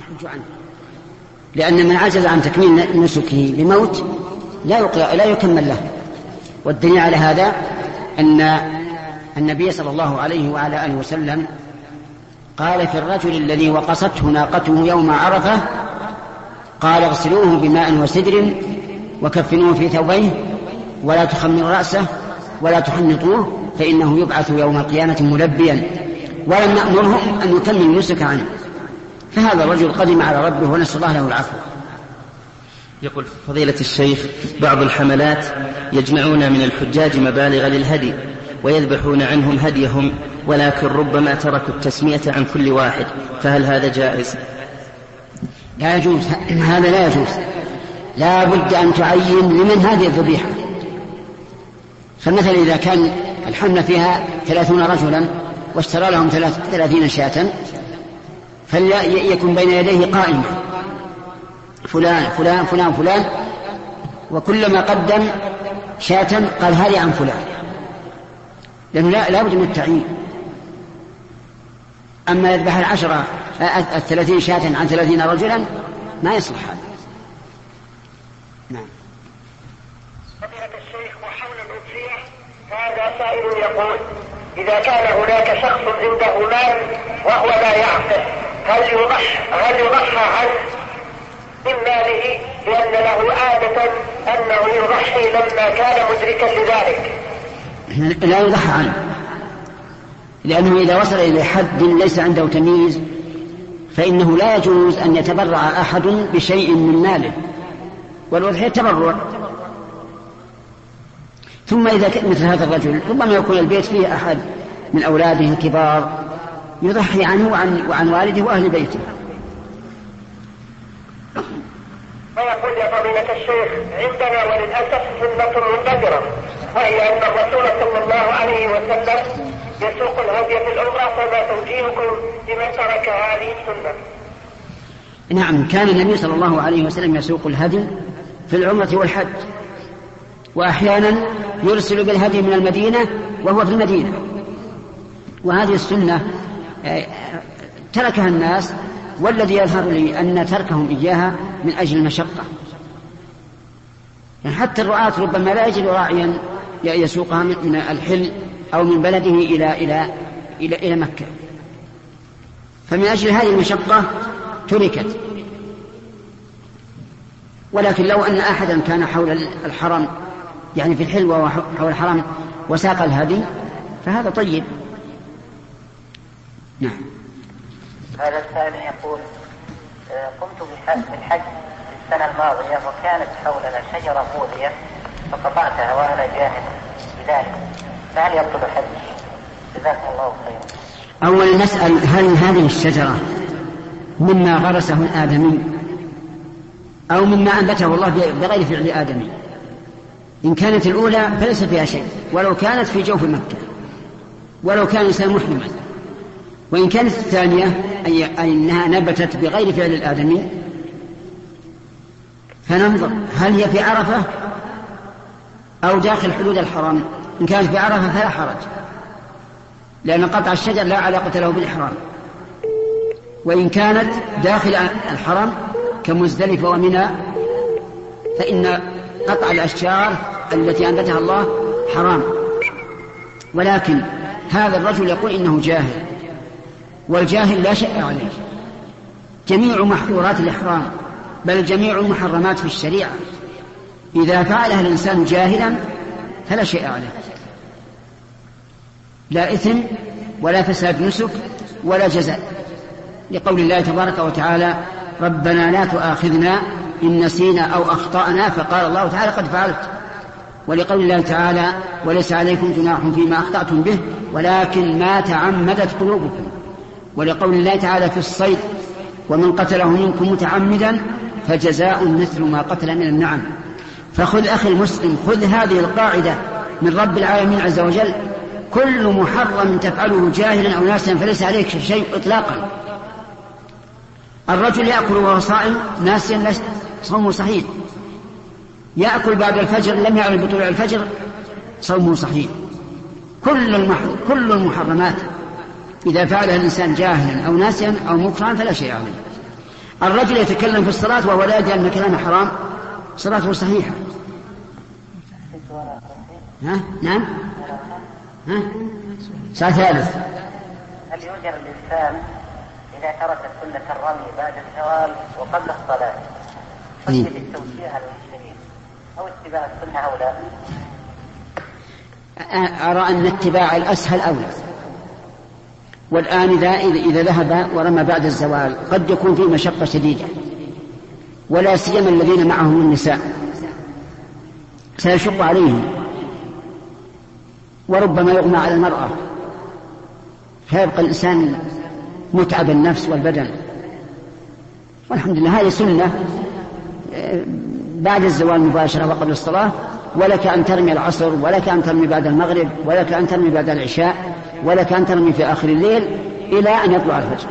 يحج عنه، لأن من عجز عن تكميل نسكه لموت لا يكمل له. والدليل على هذا أن النبي صلى الله عليه وعلى آله وسلم قال في الرجل الذي وقصته ناقته يوم عرفة، قال اغسلوه بماء وسدر وكفنوه في ثوبيه ولا تخمروا رأسه ولا تحنطوه فإنه يبعث يوم القيامة ملبيا، ولم نأمرهم أن يكمل النسك عنه. فهذا الرجل قدم على ربه ونسأل الله له العفو. يقول فضيلة الشيخ: بعض الحملات يجمعون من الحجاج مبالغ للهدي ويذبحون عنهم هديهم، ولكن ربما تركوا التسمية عن كل واحد، فهل هذا جائز؟ لا يجوز، هذا لا يجوز. لا بد أن تعين لمن هذه الذبيحة. فمثلا إذا كان الحملة فيها 30 رجلا واشترى لهم 30 شاة، فليكن بين يديه قائمة فلان فلان فلان فلان، وكلما قدم شاة قال هذه عن فلان، لأنه لا بد من التعيين. أما يذبح 30 شاة عن 30 رجلا ما يصلح هذا. نعم. فضيلة الشيخ، وحول الأضحية هذا سائل يقول: إذا كان هناك شخص عنده مال وهو لا يعقل، هل يضحى عنه من ماله، لأن له عادة أنه يضحي لما كان مدركا لذلك؟ لا يضحى عنه، لأنه إذا وصل إلى حد ليس عنده تمييز فإنه لا يجوز أن يتبرع أحد بشيء من ماله، والأضحية تبرع. ثم إذا مثل هذا الرجل ربما يكون البيت فيه أحد من أولاده الكبار يضحي عنه وعن والده وأهل بيته. ويقول: يا فضيلة الشيخ، عندنا وللأسف سنة منتشرة، وهي أن الرسول صلى الله عليه وسلم يسوق الهدي في العمرة، فما توجيهكم لمن ترك هذه السنة؟ نعم، كان النبي صلى الله عليه وسلم يسوق الهدي في العمرة والحج، وأحيانا يرسل بالهدي من المدينة وهو في المدينة. وهذه السنة تركها الناس، والذي يظهر لي أن تركهم إياها من أجل المشقة. يعني حتى الرعاة ربما لا يجد راعيا يسوقها من الحل أو من بلده إلى مكة، فمن أجل هذه المشقة تركت. ولكن لو أن أحدا كان حول الحرم، يعني في الحل وحول الحرم، وساق الهدي فهذا طيب. نعم. هذا السائل يقول: قمت بالحج السنة الماضية وكانت حولنا شجرة مؤذية فقطعتها وأنا جاهل بذلك، فهل يبطل حج؟ جزاكم الله خيرا. أولا نسأل: هل هذه الشجرة مما غرسه الآدمي أو مما أنبته الله بغير فعل آدمي؟ إن كانت الأولى فليس فيها شيء، ولو كانت في جوف مكة، ولو كان الإنسان محرما. وإن كانت الثانية أي أنها نبتت بغير فعل الآدمي، فننظر هل هي في عرفة أو داخل حدود الحرم. إن كانت في عرفة فلا حرج، لأن قطع الشجر لا علاقة له بالإحرام. وإن كانت داخل الحرم كمزدلفة ومنى فإن قطع الأشجار التي أنبتها الله حرام. ولكن هذا الرجل يقول إنه جاهل، والجاهل لا شيء عليه. جميع محظورات الإحرام بل جميع المحرمات في الشريعة إذا فعلها الإنسان جاهلا فلا شيء عليه، لا إثم ولا فساد نسك ولا جزاء، لقول الله تبارك وتعالى: ربنا لا تؤاخذنا إن نسينا أو أخطأنا، فقال الله تعالى: قد فعلت. ولقول الله تعالى: وليس عليكم جناح فيما أخطأتم به ولكن ما تعمدت قلوبكم. ولقول الله تعالى في الصيد: ومن قتله منكم متعمدا فجزاء مثل ما قتل من النعم. فخذ أخي المسلم، خذ هذه القاعدة من رب العالمين عز وجل: كل محرم تفعله جاهلا أو ناسا فليس عليك شيء إطلاقا. الرجل يأكل وهو صائم ناسيا صومه صحيح، يأكل بعد الفجر لم يعلم بطلوع الفجر صومه صحيح. كل المحرمات إذا فعلها الإنسان جاهلا أو ناسيا أو مكرها فلا شيء عليه. الرجل يتكلم في الصلاة وهو لا يدري أن كلامه حرام، صلاته صحيحة. نعم. سؤال ثالث: هل يؤجر الإنسان إذا ترك سنة الرمي بعد الزوال وقبل الصلاة خشية التوجيه على المسلمين أو اتباع السنة أو لا؟ أرى أن اتباع الأسهل أولى. والآن إذا ذهب ورمى بعد الزوال قد يكون فيه مشقة شديدة، ولا سيما الذين معهم النساء سيشق عليهم، وربما يغمى على المرأة، فيبقى الإنسان متعب النفس والبدن. والحمد لله هذه سنة بعد الزوال مباشرة وقبل الصلاة، ولك أن ترمي العصر، ولك أن ترمي بعد المغرب، ولك أن ترمي بعد العشاء، ولك أن ترمي في آخر الليل إلى أن يطلع الفجر.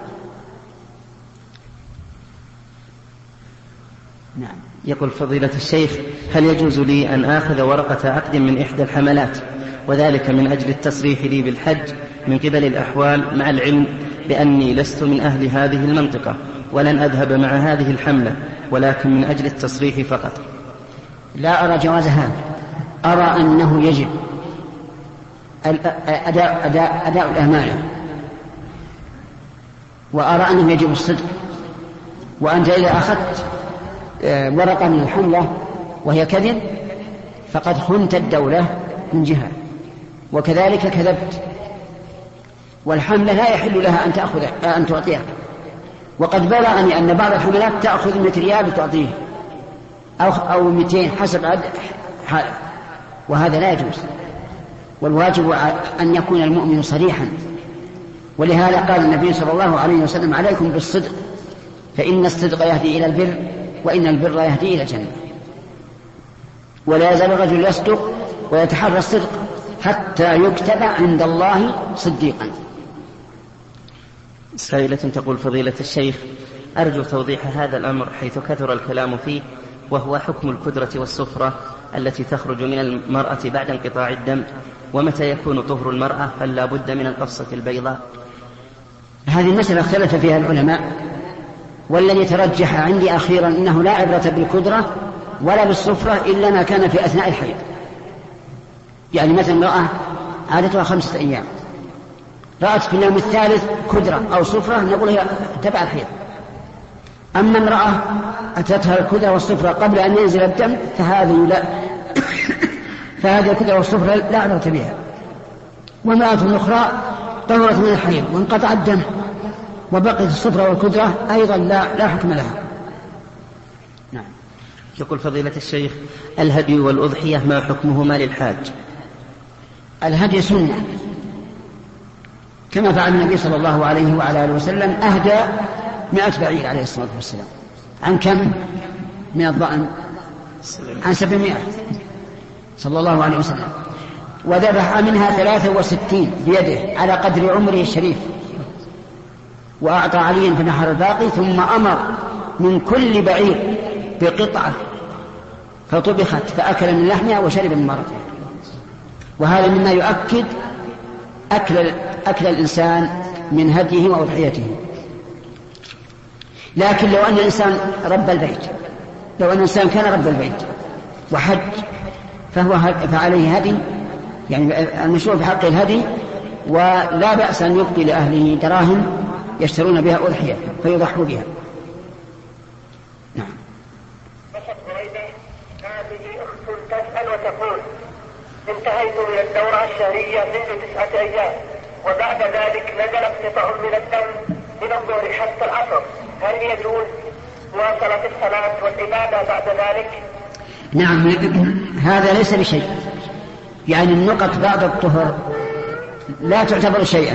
نعم. يقول فضيلة الشيخ: هل يجوز لي أن آخذ ورقة عقد من إحدى الحملات، وذلك من أجل التصريح لي بالحج من قبل الأحوال، مع العلم بأني لست من أهل هذه المنطقة ولن أذهب مع هذه الحملة، ولكن من أجل التصريح فقط؟ لا أرى جواز هذا. أرى أنه يجب أداء الأمانة، وأرى أنه يجب الصدق. وأنت إذا أخذت ورقة من الحملة وهي كذب فقد خنت الدولة من جهة، وكذلك كذبت. والحملة لا يحل لها أن تعطيها. وقد بلغني أن بعض الحملات تأخذ 100 ريال وتعطيه أو 200 حسب حال، وهذا لا يجوز. والواجب أن يكون المؤمن صريحا، ولهذا قال النبي صلى الله عليه وسلم: عليكم بالصدق فإن الصدق يهدي إلى البر، وإن البر يهدي إلى الجنة. ولا يزال الرجل يصدق ويتحرى الصدق حتى يكتب عند الله صديقا. سائلة تقول: فضيلة الشيخ، أرجو توضيح هذا الأمر حيث كثر الكلام فيه، وهو حكم الكدرة والصفرة التي تخرج من المرأة بعد انقطاع الدم، ومتى يكون طهر المرأة هل لا بد من القصة البيضاء؟ هذه المسألة اختلف فيها العلماء، والذي ترجح عندي أخيرا أنه لا عبرة بالكدرة ولا بالصفرة إلا ما كان في أثناء الحيض. يعني مثلا امرأة عادتها 5 أيام رأت في اليوم الثالث كدرة أو صفرة نقول هي تبع الحيض. أما امرأة أتتها الكدرة والصفرة قبل أن ينزل الدم فهذه الكدرة والصفرة لا عبرة بها. وامرأة أخرى طهرت من الحيض وانقطع الدم وبقيت الصفرة والكدرة أيضا لا حكم لها. نعم. يقول فضيلة الشيخ: الهدي والأضحية ما حكمهما للحاج؟ الهدي سنة، كما فعل النبي صلى الله عليه وعلى آله وسلم، أهدى 100 بعير عليه الصلاة والسلام. عن كم من الضأن؟ عن 700 صلى الله عليه وسلم، وذبح منها 63 بيده على قدر عمره الشريف، وأعطى عليا فنحر الباقي، ثم أمر من كل بعير بقطعة فطبخت فأكل من لحمها وشرب من مرقها. وهذا مما يؤكد أكل الإنسان من هديه وأضحيته. لكن لو أن الإنسان رب البيت، لو أن الإنسان كان رب البيت وحج فعليه هدي، يعني المشروع في حق الهدي، ولا بأس أن يبقي لأهله دراهم يشترون بها أضحية فيضحوا بها. نعم. هذه أخت تسأل وتقول: انتهيت من الدورة الشهرية منذ 9 أيام، وبعد ذلك نزل قطع من الدم من الظهر حتى العصر، هل يجوز مواصلة الصلاة والعبادة بعد ذلك؟ نعم، هذا ليس بشيء، يعني النقط بعد الطهر لا تعتبر شيئا.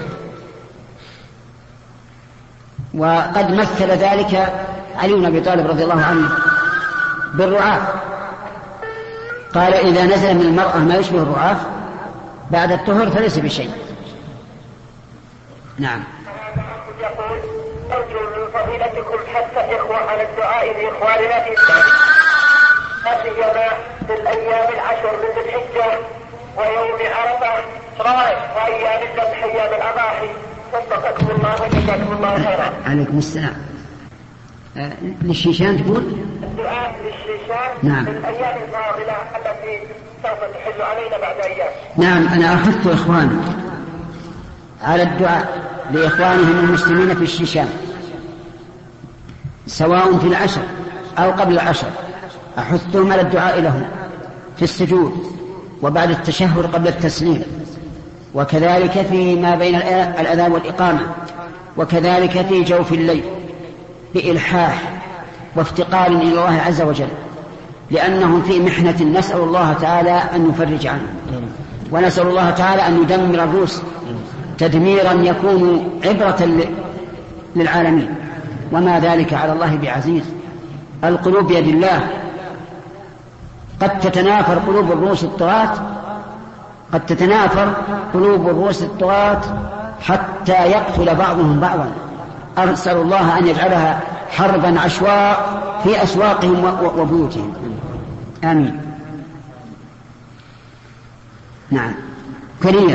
وقد مثل ذلك علي بن أبي طالب رضي الله عنه بالرعاف، قال: إذا نزل من المرأة ما يشبه الرعاف بعد الطهر فليس بشيء. نعم. يقول: أرجو من فضيلتكم حث الإخوة على الدعاء لإخواننا في سيما في الأيام 10 من ذي الحجة ويوم عرفة وأيام الذبح أيام الأضاحي. وفقكم الله وجزاكم الله خيرا. عليكم السلام. للشيشان تقول؟ الدعاء للشيشان نعم. في الأيام الفاضلة التي سوف تحل علينا بعد أيام. نعم، أنا أحث إخواني على الدعاء لإخوانهم المسلمين في الشيشان، سواء في العشر أو قبل العشر، أحثهم على الدعاء لهم في السجود وبعد التشهد قبل التسليم، وكذلك فيما بين الأذان والإقامة، وكذلك في جوف الليل بإلحاح وافتقار إلى الله عز وجل، لأنهم في محنة نسأل الله تعالى أن يفرج عنهم، ونسأل الله تعالى أن يدمر الروس تدميرا يكون عبرة للعالمين، وما ذلك على الله بعزيز. القلوب بيد الله، قد تتنافر قلوب الروس الطغاة، قد تتنافر قلوب الروس الطغاة حتى يقتل بعضهم بعضا. أسأل الله أن يجعلها حربا عشواء في أسواقهم وبيوتهم، آمين. نعم. كريم.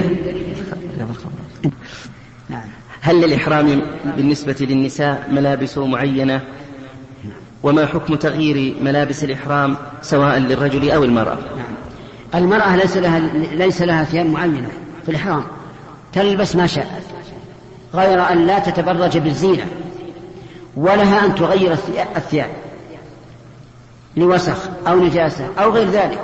نعم. هل للإحرام بالنسبة للنساء ملابس معينة؟ وما حكم تغيير ملابس الإحرام سواء للرجل أو المرأة؟ نعم. المرأة ليس لها ثياب معينة في الإحرام، تلبس ما شاء، غير أن لا تتبرج بالزينة، ولها أن تغير الثياب لوسخ أو نجاسة أو غير ذلك.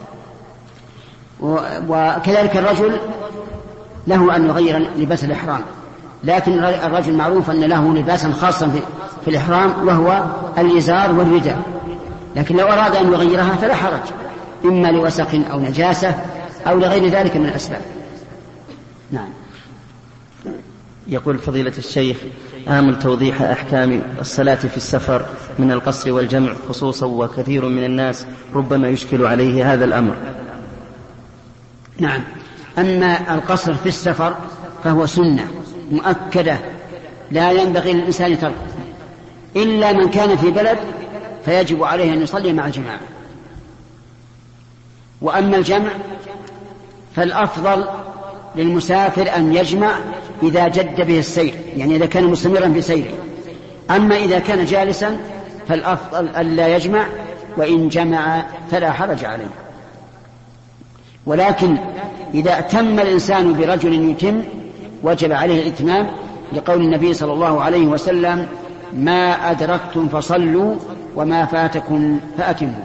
وكذلك الرجل له أن يغير لباس الإحرام، لكن الرجل معروف أن له لباسا خاصا في الإحرام وهو الإزار والرداء، لكن لو أراد أن يغيرها فلا حرج، إما لوسخ أو نجاسة أو لغير ذلك من الأسباب. نعم. يقول فضيلة الشيخ: آمل توضيح أحكام الصلاة في السفر من القصر والجمع خصوصا، وكثير من الناس ربما يشكل عليه هذا الأمر. نعم. أما القصر في السفر فهو سنة مؤكدة لا ينبغي للإنسان تركه، إلا من كان في بلد فيجب عليه أن يصلي مع الجماعة. وأما الجمع فالأفضل للمسافر أن يجمع إذا جد به السير، يعني إذا كان مستمرا في سيره. أما إذا كان جالسا فالأفضل ألا يجمع، وإن جمع فلا حرج عليه. ولكن إذا أتم الإنسان برجل يتم وجب عليه الإتمام، لقول النبي صلى الله عليه وسلم: ما أدركتم فصلوا وما فاتكم فأتموا.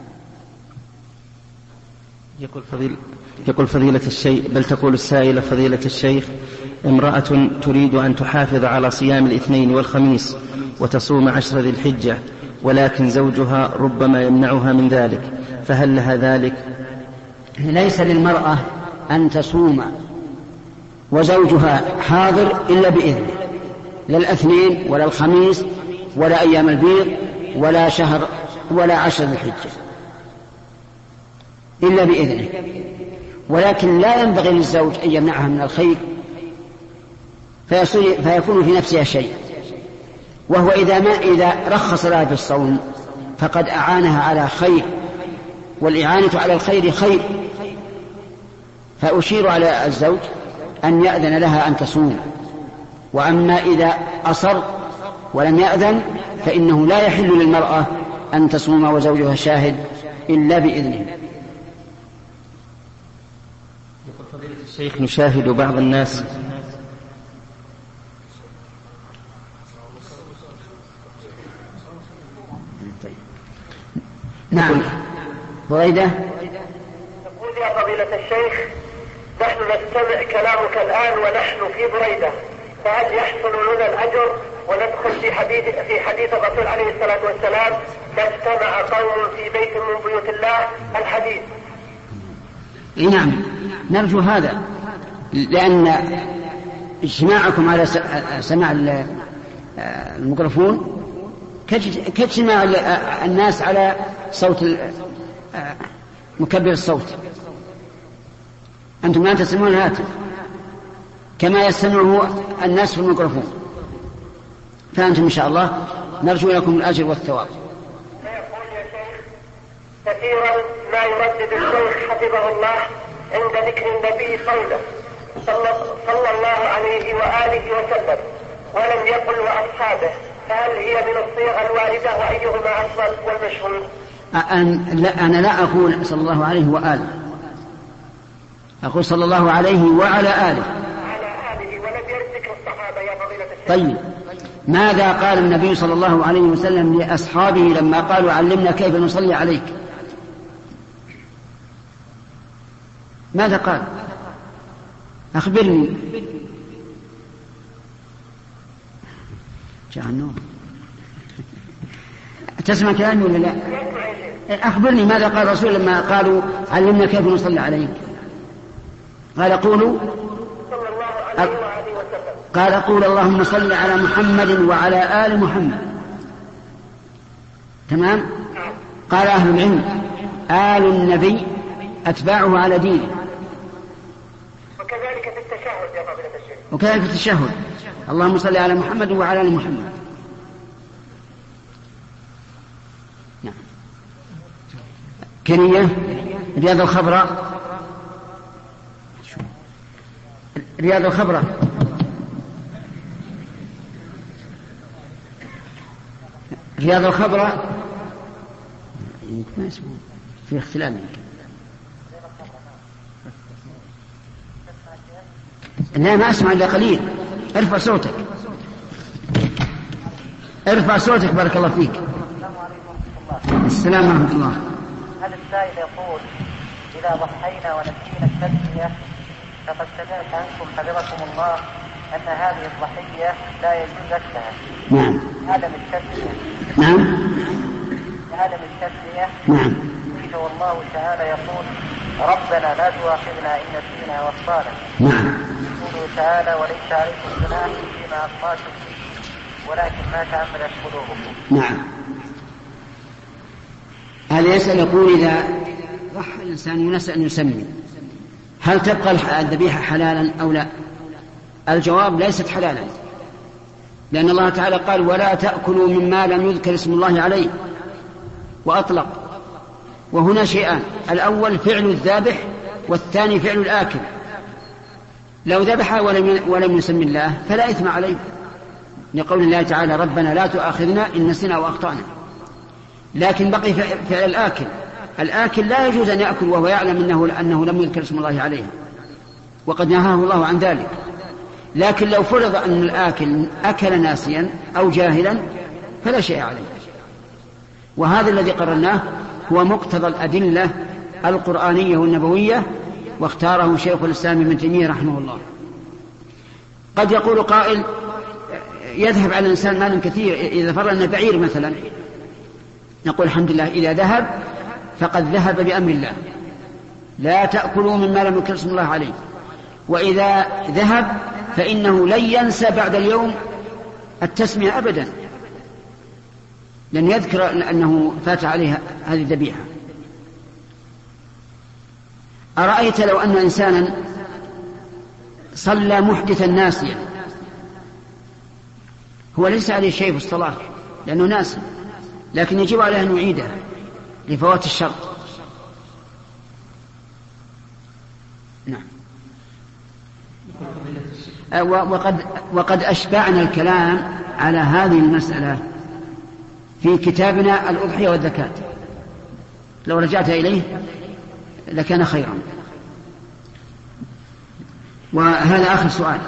يقول فضيلة الشيخ، بل تقول السائلة: فضيلة الشيخ، امرأة تريد أن تحافظ على صيام الاثنين والخميس وتصوم 10 ذي الحجة، ولكن زوجها ربما يمنعها من ذلك، فهل لها ذلك؟ ليس للمرأة أن تصوم وزوجها حاضر إلا بإذنه، لا الاثنين ولا الخميس ولا أيام البيض ولا شهر ولا 10 ذي الحجة إلا بإذنه. ولكن لا ينبغي للزوج أن يمنعها من الخير فيكون في نفسها شيء، وهو إذا رخص لها بالصوم فقد أعانها على خير، والإعانة على الخير خير. فأشير على الزوج أن يأذن لها أن تصوم. وأما إذا أصر ولم يأذن فإنه لا يحل للمرأة أن تصوم وزوجها شاهد إلا بإذنه. يقول فضيلة الشيخ: نشاهد بعض الناس نعم. بريدة: تقول يا فضيلة الشيخ، نحن نستمع كلامك الآن ونحن في بريدة، فهل يحصل لنا الأجر وندخل في حديث الرسول عليه الصلاة والسلام: ما اجتمع قوم في بيت من بيوت الله الحديث؟ نعم، نرجو هذا، لأن اجتماعكم على سماع الميكروفون كاجتماع الناس على صوت مكبر الصوت. أنتم لا تسمعون الهاتف كما يستمعه الناس في الميكروفون، فأنتم إن شاء الله نرجو لكم الأجر والثواب. يقول يا شيخ: كثيرا ما يردد الشيخ حفظه الله عند ذكر النبي قوله صلى الله عليه وآله وسلم: ولم يقل وأصحابه، فهل هي من الصيغ الواردة وأيهما أفضل والمشهور؟ أنا لا أقول صلى الله عليه وآله، أقول صلى الله عليه وعلى آله. على آله، ولم يرد ذكر الصحابة يا فضيلة الشيخ. طيب، ماذا قال النبي صلى الله عليه وسلم لأصحابه لما قالوا علمنا كيف نصلي عليك؟ ماذا قال؟ أخبرني. جهنم. تسمع كلامي ولا لا؟ أخبرني ماذا قال الرسول لما قالوا علمنا كيف نصلي عليك؟ قال قولوا صلى الله عليه وآله وسلم. قال قول اللهم صل على محمد وعلى آل محمد. تمام؟ قال أهل العلم آل النبي أتباعه على دينه. وكذلك في التشهد يا فضيلة الشيخ. وكذلك في التشهد اللهم صل على محمد وعلى آل محمد. نعم. كنية رياض الخبراء. رياض الخبراء رياض الخبراء ما اسمه في اختلاف يمكن. لا ما أسمع إلا قليل. ارفع صوتك، ارفع صوتك بارك الله فيك. السلام ورحمة الله. هذا السائل يقول إذا ضحينا ونسينا التسمية فقد سمعت عنكم حفظكم الله أن هذه الضحية لا يجوز أكلها. نعم. عدم التسمية. نعم. عدم التسمية. نعم. والله تعالى يقول ربنا لا تؤاخذنا إن نسينا واخطأنا. نعم. يقول تعالى وليس عليكم جناح فيما أخطأتم فيه ولكن ما تعمدت قلوبكم. نعم. هذا يسأل يقول إذا ضحى الإنسان ينسى أن يسمي هل تبقى الذبيحة حلالا أو لا؟ الجواب ليست حلالا، لأن الله تعالى قال ولا تأكلوا مما لم يذكر اسم الله عليه وأطلق. وهنا شيئان، الأول فعل الذابح والثاني فعل الآكل. لو ذبح ولم يسمي الله فلا إثم عليه، لقول الله تعالى ربنا لا تؤاخذنا إن نسينا وأخطأنا. لكن بقي فعل الآكل. الآكل لا يجوز أن يأكل وهو يعلم أنه لم يذكر اسم الله عليه، وقد نهاه الله عن ذلك. لكن لو فرض أن الآكل أكل ناسيا أو جاهلا فلا شيء عليه. وهذا الذي قررناه هو مقتضى الأدلة القرآنية والنبوية، واختاره شيخ الإسلام ابن تيمية رحمه الله. قد يقول قائل يذهب على الإنسان مال كثير، إذا فرض أن بعير مثلا نقول الحمد لله إذا ذهب فقد ذهب بأمر الله، لا تأكلوا مما لم يذكر اسم الله عليه. وإذا ذهب فإنه لن ينسى بعد اليوم التسمية أبدا، لن يذكر أنه فات عليها هذه الذبيحة. أرأيت لو أن إنسانا صلى محدثا ناسيا، هو ليس عليه شيء في الصلاة لأنه ناسي، لكن يجب عليه أن يعيدها لفوات الشرط. نعم. وقد أشبعنا الكلام على هذه المسألة في كتابنا الأضحية والزكاة، لو رجعت إليه لكان خيرا. وهذا آخر سؤال.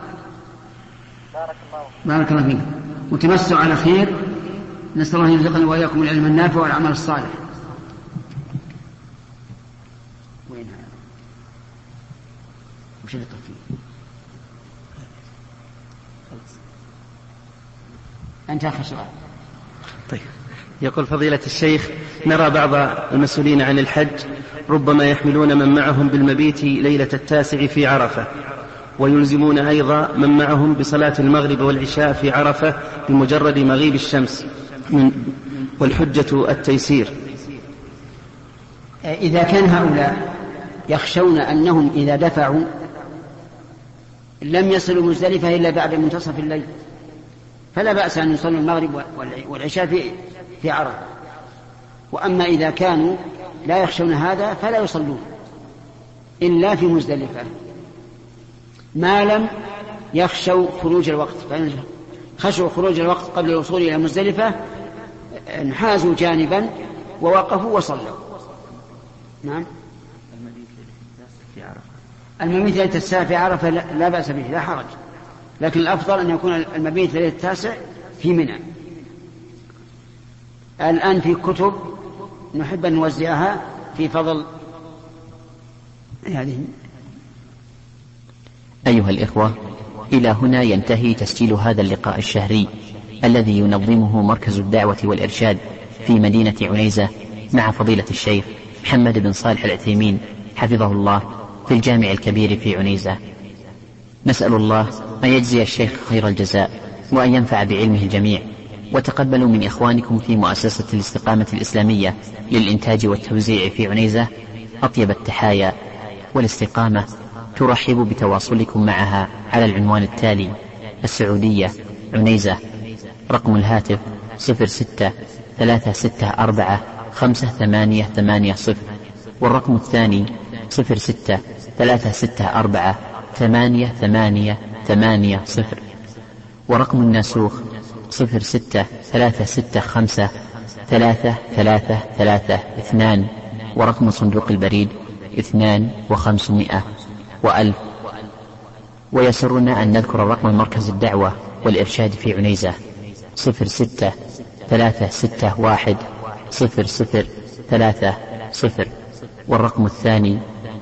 بارك الله فيك، وتمسوا على خير. نسأل الله يرزقنا وإياكم العلم النافع والعمل الصالح. وين هذا؟ وش اللي فيه؟ أنت آخر سؤال. طيب، يقول فضيلة الشيخ نرى بعض المسؤولين عن الحج ربما يحملون من معهم بالمبيت ليلة 9 في عرفة، ويلزمون أيضا من معهم بصلاة المغرب والعشاء في عرفة بمجرد مغيب الشمس، والحجة التيسير. إذا كان هؤلاء يخشون أنهم إذا دفعوا لم يصلوا مزدلفة إلا بعد منتصف الليل، فلا بأس أن يصلوا المغرب والعشاء في عرفة. وأما إذا كانوا لا يخشون هذا فلا يصلون إلا في مزدلفة ما لم يخشوا خروج الوقت، فإن خشوا خروج الوقت قبل الوصول إلى مزدلفة انحازوا جانبا ووقفوا وصلوا. نعم. المبيت ليلة التاسع في عرفة لا بأس به، لا حرج، لكن الأفضل أن يكون المبيت ليلة التاسع في منى. الآن في كتب نحب أن نوزعها في فضل هذه. أيها الإخوة، إلى هنا ينتهي تسجيل هذا اللقاء الشهري الذي ينظمه مركز الدعوة والإرشاد في مدينة عنيزة مع فضيلة الشيخ محمد بن صالح العثيمين حفظه الله في الجامع الكبير في عنيزة. نسأل الله أن يجزي الشيخ خير الجزاء وأن ينفع بعلمه الجميع. وتقبلوا من إخوانكم في مؤسسة الاستقامة الإسلامية للإنتاج والتوزيع في عنيزة أطيب التحايا. والاستقامة ترحب بتواصلكم معها على العنوان التالي: السعودية عنيزة، رقم الهاتف 06-364-5880، والرقم الثاني 06-364-8880، ورقم الناسوخ 06-365-3332، ورقم صندوق البريد 2500 و1000. ويسرنا أن نذكر رقم مركز الدعوة والإرشاد في عنيزة 06-361-0030، والرقم الثاني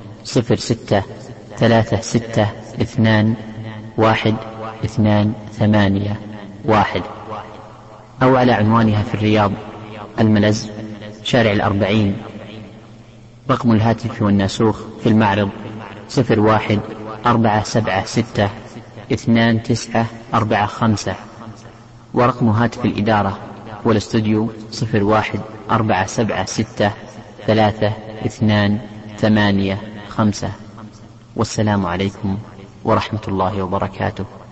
06-362-128، أو على عنوانها في الرياض الملز شارع 40. رقم الهاتف والناسوخ في المعرض 01-476-2945، ورقم هاتف الإدارة والاستوديو 01-476-3285. والسلام عليكم ورحمة الله وبركاته.